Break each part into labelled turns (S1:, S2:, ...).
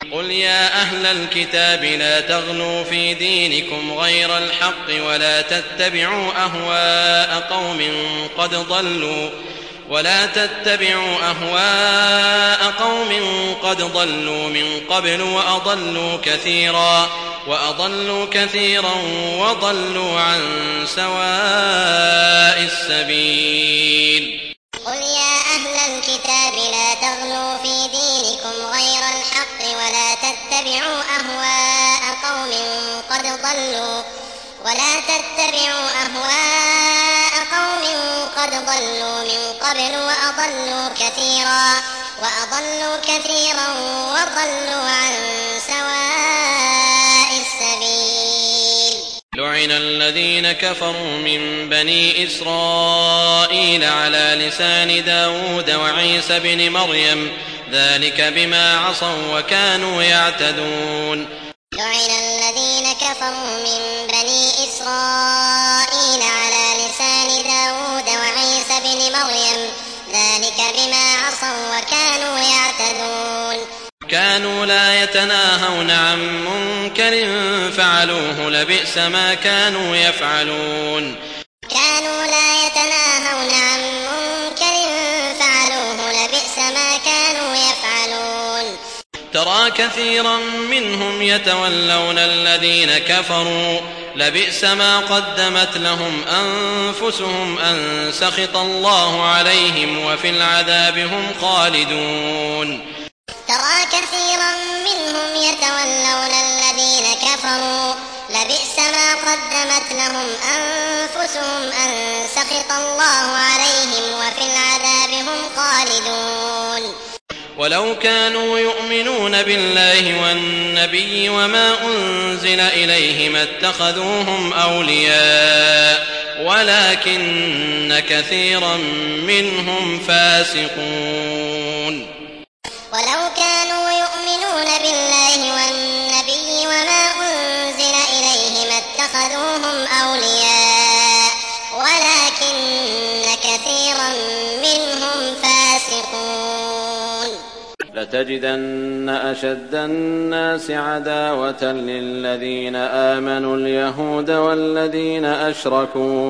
S1: قل يا أهل الكتاب لا تغلوا في دينكم غير الحق ولا تتبعوا أهواء قوم قد ضلوا من قبل وأضلوا كثيرا وضلوا عن سواء السبيل.
S2: قل يا أهل الكتاب لا تغلوا في دينكم غير الحق ولا تتبعوا أهواء قوم قد ضلوا من قبل وأضلوا كثيرا وضلوا عن سواء السبيل.
S1: لعن الذين كفروا من بني إسرائيل على لسان داود وعيسى بن مريم ذلك بما عصوا وكانوا يعتدون.
S2: لعن الذين كفروا من بني إسرائيل على لسان داود وعيسى بن مريم ذلك بما عصوا وكانوا يعتدون.
S1: كانوا لا يتناهون عن منكر فعلوه لبئس ما كانوا يفعلون. ترى كثيرا منهم يتولون الذين كفروا لبئس ما قدمت لهم أنفسهم أن سخط الله عليهم وفي العذاب هم خالدون.
S2: ترى كثيرا منهم يتولون الذين كفروا لبئس ما قدمت لهم أنفسهم أن سخط الله عليهم وفي العذاب هم خالدون.
S1: ولو كانوا يؤمنون بالله والنبي وما أنزل إليه ما اتخذوهم أولياء ولكن كثيرا منهم فاسقون.
S2: ولو كانوا يؤمنون بالله والنبي وما أنزل إليه ما اتخذوهم أولياء ولكن كثيرا منهم فاسقون.
S3: لتجدن أشد الناس عداوة للذين آمنوا اليهود والذين أشركوا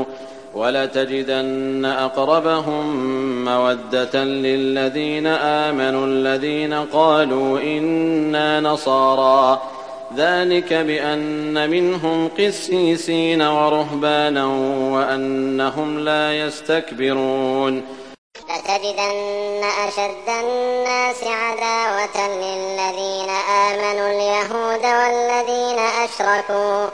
S3: ولتجدن أقربهم مودة للذين آمنوا الذين قالوا إنا نصارى ذلك بأن منهم قسيسين ورهبانا وأنهم لا يستكبرون.
S2: لتجدن أشد الناس عداوة للذين آمنوا اليهود والذين أشركوا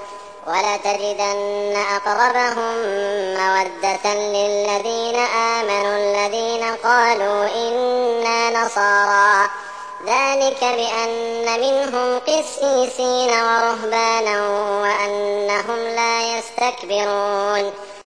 S2: ولتجدن أقربهم مودة للذين آمنوا الذين قالوا إنا نصارى ذلك بأن منهم قسيسين ورهبانا وأنهم لا يستكبرون.